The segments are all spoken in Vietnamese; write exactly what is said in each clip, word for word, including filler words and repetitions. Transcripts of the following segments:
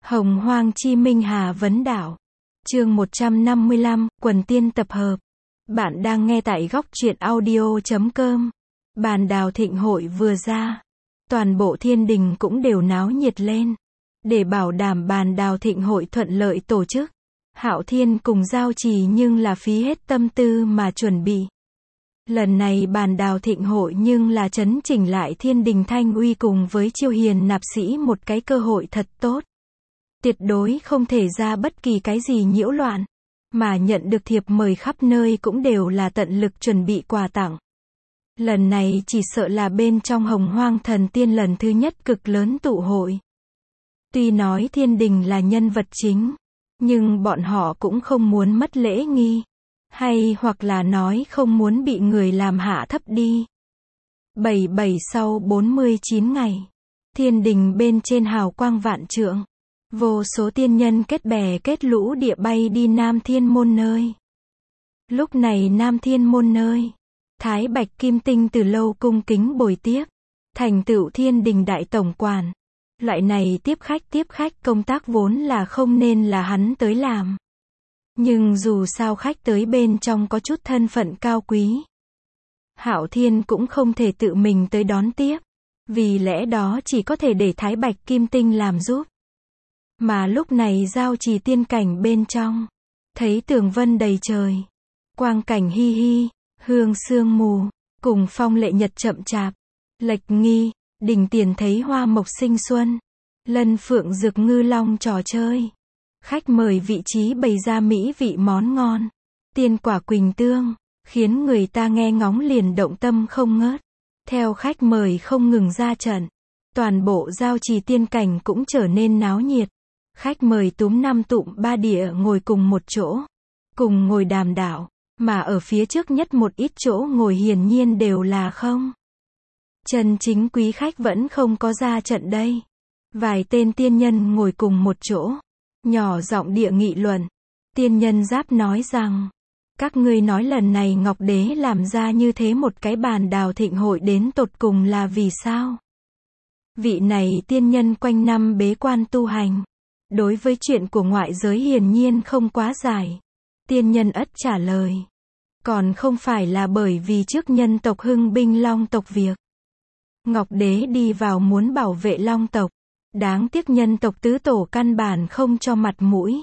Hồng Hoang Chi Minh Hà Vấn Đảo. Chương một trăm năm mươi lăm, Quần Tiên tập hợp. Bạn đang nghe tại góc truyện audio chấm com. Bàn đào thịnh hội vừa ra, toàn bộ thiên đình cũng đều náo nhiệt lên. Để bảo đảm bàn đào thịnh hội thuận lợi tổ chức, Hạo Thiên cùng Giao Trì nhưng là phí hết tâm tư mà chuẩn bị. Lần này bàn đào thịnh hội nhưng là chấn chỉnh lại thiên đình thanh uy cùng với chiêu hiền nạp sĩ một cái cơ hội thật tốt. Tuyệt đối không thể ra bất kỳ cái gì nhiễu loạn, mà nhận được thiệp mời khắp nơi cũng đều là tận lực chuẩn bị quà tặng. Lần này chỉ sợ là bên trong Hồng Hoang Thần Tiên lần thứ nhất cực lớn tụ hội. Tuy nói thiên đình là nhân vật chính, nhưng bọn họ cũng không muốn mất lễ nghi, hay hoặc là nói không muốn bị người làm hạ thấp đi. Bảy bảy sau bốn mươi chín ngày, thiên đình bên trên hào quang vạn trượng, vô số tiên nhân kết bè kết lũ địa bay đi Nam Thiên Môn nơi. Lúc này Nam Thiên Môn nơi, Thái Bạch Kim Tinh từ lâu cung kính bồi tiếp, thành tựu thiên đình đại tổng quản. Loại này tiếp khách tiếp khách công tác vốn là không nên là hắn tới làm. Nhưng dù sao khách tới bên trong có chút thân phận cao quý, Hạo Thiên cũng không thể tự mình tới đón tiếp, vì lẽ đó chỉ có thể để Thái Bạch Kim Tinh làm giúp. Mà lúc này Giao Trì tiên cảnh bên trong, thấy tường vân đầy trời, quang cảnh hi hi, hương sương mù, cùng phong lệ nhật chậm chạp, lệch nghi, đỉnh tiền thấy hoa mộc sinh xuân, lân phượng dược ngư long trò chơi. Khách mời vị trí bày ra mỹ vị món ngon, tiên quả quỳnh tương, khiến người ta nghe ngóng liền động tâm không ngớt. Theo khách mời không ngừng ra trận, toàn bộ Giao Trì tiên cảnh cũng trở nên náo nhiệt. Khách mời túm năm tụm ba địa ngồi cùng một chỗ, cùng ngồi đàm đạo, mà ở phía trước nhất một ít chỗ ngồi hiển nhiên đều là không. Chân chính quý khách vẫn không có ra trận đây. Vài tên tiên nhân ngồi cùng một chỗ, nhỏ giọng địa nghị luận. Tiên nhân Giáp nói rằng, các ngươi nói lần này Ngọc Đế làm ra như thế một cái bàn đào thịnh hội đến tột cùng là vì sao? Vị này tiên nhân quanh năm bế quan tu hành, đối với chuyện của ngoại giới hiển nhiên không quá giải. Tiên nhân Ất trả lời, còn không phải là bởi vì trước nhân tộc hưng binh Long tộc việc. Ngọc Đế đi vào muốn bảo vệ Long tộc, đáng tiếc nhân tộc tứ tổ căn bản không cho mặt mũi.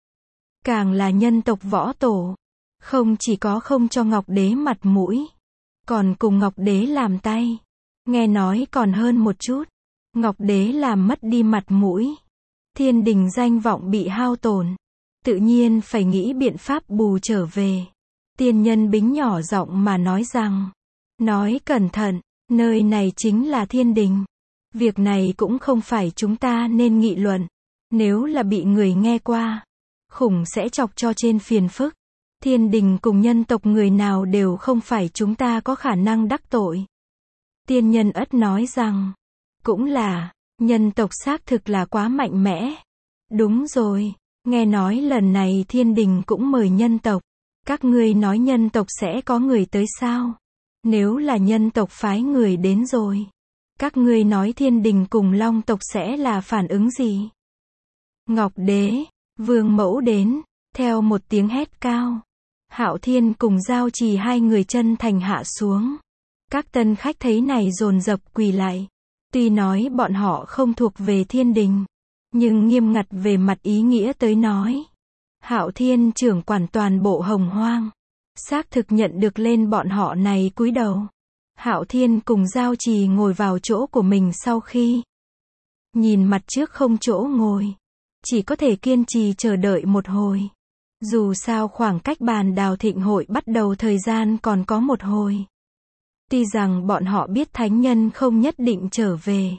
Càng là nhân tộc võ tổ, không chỉ có không cho Ngọc Đế mặt mũi, còn cùng Ngọc Đế làm tay. Nghe nói còn hơn một chút, Ngọc Đế làm mất đi mặt mũi, thiên đình danh vọng bị hao tổn, tự nhiên phải nghĩ biện pháp bù trở về. Tiên nhân Bính nhỏ giọng mà nói rằng, nói cẩn thận, nơi này chính là thiên đình. Việc này cũng không phải chúng ta nên nghị luận. Nếu là bị người nghe qua, khủng sẽ chọc cho trên phiền phức. Thiên đình cùng nhân tộc người nào đều không phải chúng ta có khả năng đắc tội. Tiên nhân Ất nói rằng, cũng là, nhân tộc xác thực là quá mạnh mẽ. Đúng rồi, nghe nói lần này thiên đình cũng mời nhân tộc. Các ngươi nói nhân tộc sẽ có người tới sao? Nếu là nhân tộc phái người đến rồi, các ngươi nói thiên đình cùng Long tộc sẽ là phản ứng gì? Ngọc Đế, Vương Mẫu đến, theo một tiếng hét cao, Hạo Thiên cùng Giao Trì hai người chân thành hạ xuống. Các tân khách thấy này dồn dập quỳ lại. Tuy nói bọn họ không thuộc về thiên đình, nhưng nghiêm ngặt về mặt ý nghĩa tới nói, Hạo Thiên trưởng quản toàn bộ Hồng Hoang, xác thực nhận được lên bọn họ này cúi đầu. Hạo Thiên cùng Giao Trì ngồi vào chỗ của mình sau khi nhìn mặt trước không chỗ ngồi, chỉ có thể kiên trì chờ đợi một hồi. Dù sao khoảng cách bàn đào thịnh hội bắt đầu thời gian còn có một hồi. Tuy rằng bọn họ biết thánh nhân không nhất định trở về,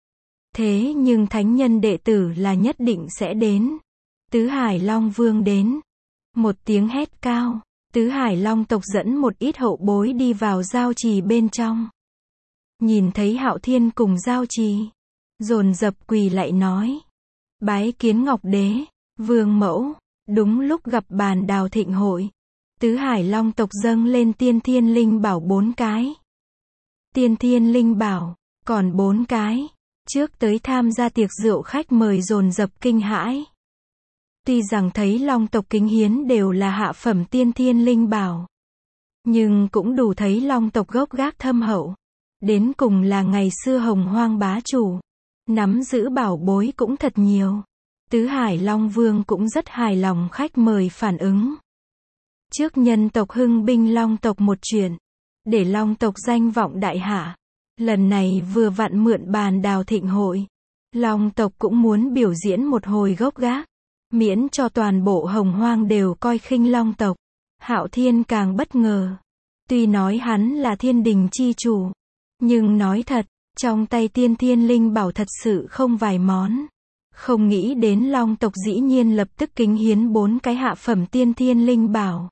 thế nhưng thánh nhân đệ tử là nhất định sẽ đến. Tứ Hải Long Vương đến. Một tiếng hét cao, Tứ Hải Long tộc dẫn một ít hậu bối đi vào Giao Trì bên trong. Nhìn thấy Hạo Thiên cùng Giao Trì, dồn dập quỳ lại nói, bái kiến Ngọc Đế, Vương Mẫu. Đúng lúc gặp bàn đào thịnh hội, Tứ Hải Long tộc dâng lên tiên thiên linh bảo bốn cái. Tiên thiên linh bảo, còn bốn cái. Trước tới tham gia tiệc rượu khách mời dồn dập kinh hãi. Tuy rằng thấy long tộc kính hiến đều là hạ phẩm tiên thiên linh bảo, nhưng cũng đủ thấy long tộc gốc gác thâm hậu. Đến cùng là ngày xưa hồng hoang bá chủ, nắm giữ bảo bối cũng thật nhiều. Tứ Hải Long Vương cũng rất hài lòng khách mời phản ứng. Trước nhân tộc hưng binh long tộc một chuyện, để long tộc danh vọng đại hạ. Lần này vừa vặn mượn bàn đào thịnh hội, long tộc cũng muốn biểu diễn một hồi gốc gác, miễn cho toàn bộ hồng hoang đều coi khinh long tộc. Hạo Thiên càng bất ngờ. Tuy nói hắn là thiên đình chi chủ, nhưng nói thật, trong tay tiên thiên linh bảo thật sự không vài món. Không nghĩ đến long tộc dĩ nhiên lập tức kính hiến bốn cái hạ phẩm tiên thiên linh bảo.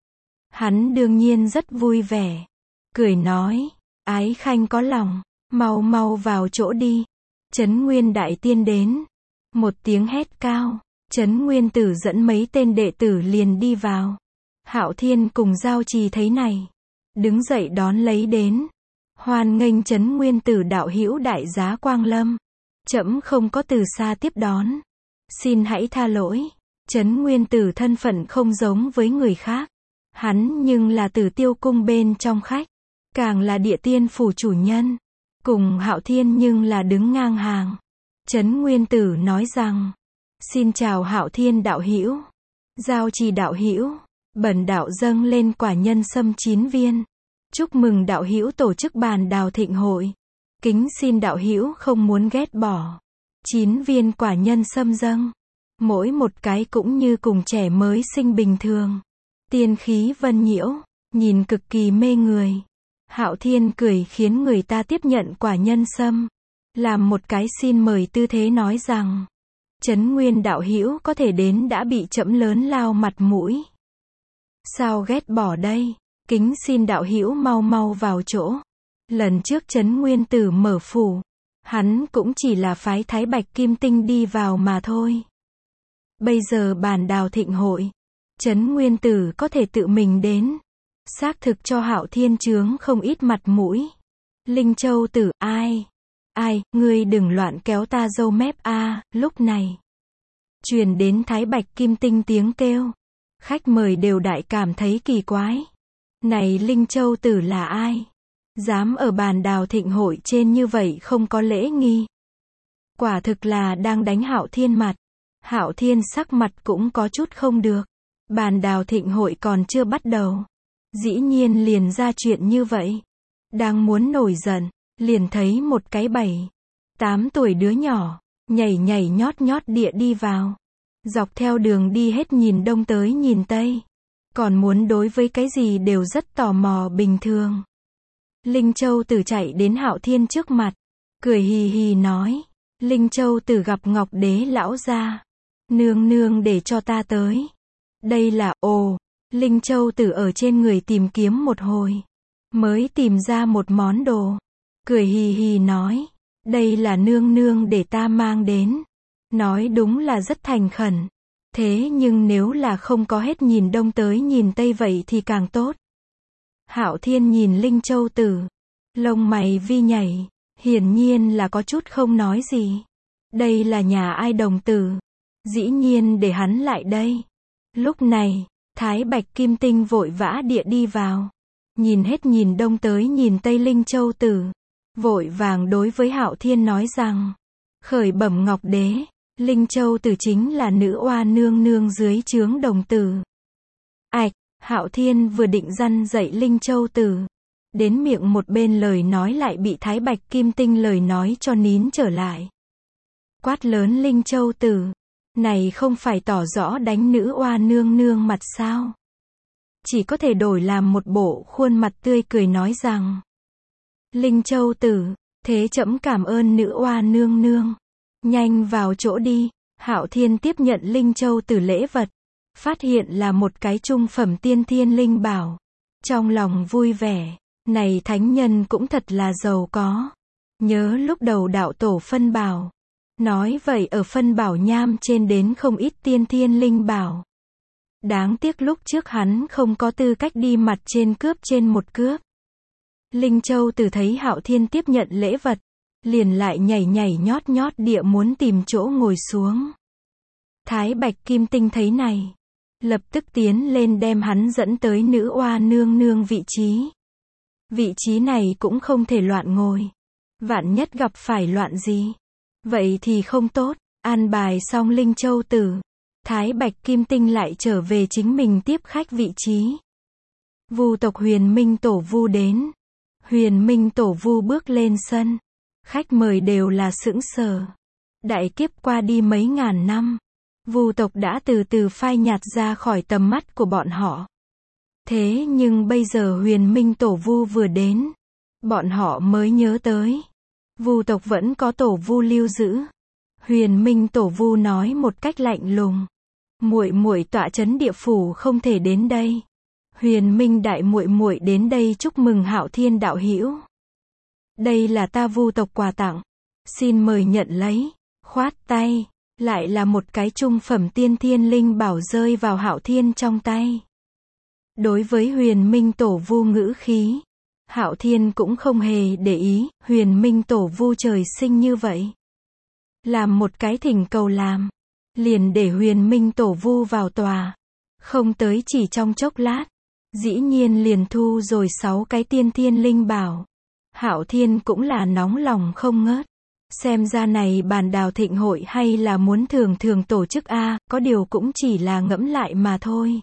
Hắn đương nhiên rất vui vẻ, cười nói, ái khanh có lòng, mau mau vào chỗ đi. Trấn Nguyên Đại Tiên đến. Một tiếng hét cao, Trấn Nguyên Tử dẫn mấy tên đệ tử liền đi vào. Hạo Thiên cùng Giao Trì thấy này, đứng dậy đón lấy đến. Hoan nghênh Trấn Nguyên Tử đạo hữu đại giá quang lâm. Trẫm không có từ xa tiếp đón, xin hãy tha lỗi. Trấn Nguyên Tử thân phận không giống với người khác, hắn nhưng là Tử Tiêu cung bên trong khách, càng là Địa Tiên phủ chủ nhân, cùng Hạo Thiên nhưng là đứng ngang hàng. Trấn Nguyên Tử nói rằng, xin chào Hạo Thiên đạo hữu, Giao Trì đạo hữu, bần đạo dâng lên quả nhân sâm chín viên, chúc mừng đạo hữu tổ chức bàn đào thịnh hội. Kính xin đạo hữu không muốn ghét bỏ. Chín viên quả nhân sâm dâng, mỗi một cái cũng như cùng trẻ mới sinh bình thường. Tiên khí vân nhiễu, nhìn cực kỳ mê người. Hạo Thiên cười khiến người ta tiếp nhận quả nhân sâm, làm một cái xin mời tư thế nói rằng, Trấn Nguyên đạo hữu có thể đến đã bị trẫm lớn lao mặt mũi. Sao ghét bỏ đây? Kính xin đạo hữu mau mau vào chỗ. Lần trước Trấn Nguyên Tử mở phủ, hắn cũng chỉ là phái Thái Bạch Kim Tinh đi vào mà thôi. Bây giờ bàn đào thịnh hội, Trấn Nguyên Tử có thể tự mình đến, xác thực cho Hạo Thiên chướng không ít mặt mũi. Linh Châu Tử, ai? Ai, ngươi đừng loạn kéo ta râu mép a. À, lúc này, truyền đến Thái Bạch Kim Tinh tiếng kêu. Khách mời đều đại cảm thấy kỳ quái. Này Linh Châu Tử là ai? Dám ở bàn đào thịnh hội trên như vậy không có lễ nghi. Quả thực là đang đánh Hạo Thiên mặt. Hạo Thiên sắc mặt cũng có chút không được. Bàn đào thịnh hội còn chưa bắt đầu, dĩ nhiên liền ra chuyện như vậy. Đang muốn nổi giận, liền thấy một cái bảy, tám tuổi đứa nhỏ, nhảy nhảy nhót nhót địa đi vào. Dọc theo đường đi hết nhìn đông tới nhìn tây. Còn muốn đối với cái gì đều rất tò mò bình thường. Linh Châu Tử chạy đến Hạo Thiên trước mặt, cười hì hì nói, Linh Châu Tử gặp Ngọc Đế lão gia. Nương nương để cho ta tới. Đây là, ồ, Linh Châu Tử ở trên người tìm kiếm một hồi, mới tìm ra một món đồ. Cười hì hì nói, đây là nương nương để ta mang đến. Nói đúng là rất thành khẩn. Thế nhưng nếu là không có hết nhìn đông tới nhìn tây vậy thì càng tốt. Hạo Thiên nhìn Linh Châu Tử, lông mày vi nhảy, hiển nhiên là có chút không nói gì. Đây là nhà ai đồng tử? Dĩ nhiên để hắn lại đây. Lúc này, Thái Bạch Kim Tinh vội vã địa đi vào. Nhìn hết nhìn đông tới nhìn tây Linh Châu Tử. Vội vàng đối với Hạo Thiên nói rằng, khởi bẩm Ngọc Đế, Linh Châu Tử chính là nữ oa nương nương dưới trướng đồng tử. Ảch, Hạo Thiên vừa định răn dạy Linh Châu Tử, đến miệng một bên lời nói lại bị Thái Bạch Kim Tinh lời nói cho nín trở lại. Quát lớn Linh Châu Tử, này không phải tỏ rõ đánh nữ oa nương nương mặt sao? Chỉ có thể đổi làm một bộ khuôn mặt tươi cười nói rằng, Linh Châu Tử, thế trẫm cảm ơn nữ oa nương nương. Nhanh vào chỗ đi. Hạo Thiên tiếp nhận Linh Châu Tử lễ vật, phát hiện là một cái trung phẩm tiên thiên linh bảo. Trong lòng vui vẻ, này thánh nhân cũng thật là giàu có. Nhớ lúc đầu đạo tổ phân bảo, nói vậy ở phân bảo nham trên đến không ít tiên thiên linh bảo. Đáng tiếc lúc trước hắn không có tư cách đi mặt trên cướp trên một cướp. Linh Châu Tử thấy Hạo Thiên tiếp nhận lễ vật, liền lại nhảy nhảy nhót nhót địa muốn tìm chỗ ngồi xuống. Thái Bạch Kim Tinh thấy này, lập tức tiến lên đem hắn dẫn tới nữ oa nương nương vị trí. Vị trí này cũng không thể loạn ngồi. Vạn nhất gặp phải loạn gì, vậy thì không tốt. An bài xong Linh Châu Tử, Thái Bạch Kim Tinh lại trở về chính mình tiếp khách vị trí. Vu tộc Huyền Minh Tổ Vu đến. Huyền Minh Tổ Vu bước lên sân. Khách mời đều là sững sờ. Đại kiếp qua đi mấy ngàn năm, Vu tộc đã từ từ phai nhạt ra khỏi tầm mắt của bọn họ. Thế nhưng bây giờ Huyền Minh Tổ Vu vừa đến, bọn họ mới nhớ tới, Vu tộc vẫn có Tổ Vu lưu giữ. Huyền Minh Tổ Vu nói một cách lạnh lùng, muội muội tọa trấn địa phủ không thể đến đây. Huyền Minh đại muội muội đến đây chúc mừng Hạo Thiên đạo hữu. Đây là ta Vu tộc quà tặng, xin mời nhận lấy. Khoát tay, lại là một cái trung phẩm tiên thiên linh bảo rơi vào Hạo Thiên trong tay. Đối với Huyền Minh Tổ Vu ngữ khí, Hạo Thiên cũng không hề để ý. Huyền Minh Tổ Vu trời sinh như vậy, làm một cái thỉnh cầu làm, liền để Huyền Minh Tổ Vu vào tòa. Không tới chỉ trong chốc lát, dĩ nhiên liền thu rồi sáu cái tiên thiên linh bảo. Hạo Thiên cũng là nóng lòng không ngớt. Xem ra này bàn đào thịnh hội hay là muốn thường thường tổ chức a, có điều cũng chỉ là ngẫm lại mà thôi.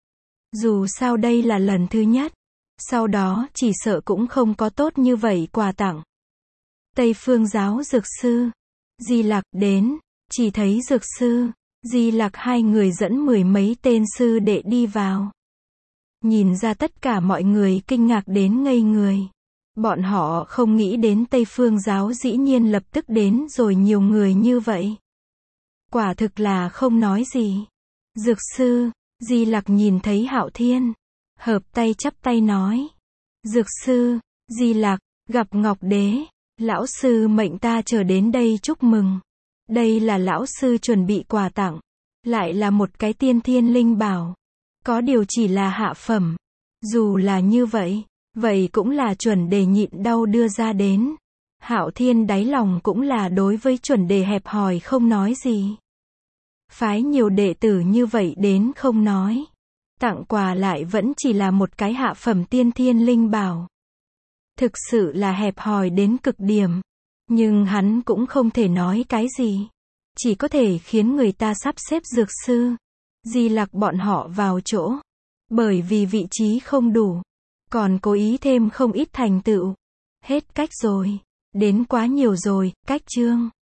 Dù sao đây là lần thứ nhất, sau đó chỉ sợ cũng không có tốt như vậy quà tặng. Tây Phương giáo Dược Sư, Di Lặc đến, chỉ thấy Dược Sư, Di Lặc hai người dẫn mười mấy tên sư đệ đi vào. Nhìn ra tất cả mọi người kinh ngạc đến ngây người. Bọn họ không nghĩ đến Tây Phương giáo dĩ nhiên lập tức đến rồi nhiều người như vậy. Quả thực là không nói gì. Dược Sư, Di Lặc nhìn thấy Hạo Thiên, hợp tay chắp tay nói. Dược Sư, Di Lặc, gặp Ngọc Đế, lão sư mệnh ta chờ đến đây chúc mừng. Đây là lão sư chuẩn bị quà tặng, lại là một cái tiên thiên linh bảo. Có điều chỉ là hạ phẩm. Dù là như vậy, vậy cũng là chuẩn đề nhịn đau đưa ra đến. Hạo Thiên đáy lòng cũng là đối với chuẩn đề hẹp hòi không nói gì. Phái nhiều đệ tử như vậy đến không nói, tặng quà lại vẫn chỉ là một cái hạ phẩm tiên thiên linh bảo. Thực sự là hẹp hòi đến cực điểm. Nhưng hắn cũng không thể nói cái gì, chỉ có thể khiến người ta sắp xếp Dược Sư, Di Lặc bọn họ vào chỗ. Bởi vì vị trí không đủ, còn cố ý thêm không ít thành tựu. Hết cách rồi, đến quá nhiều rồi. Cách chương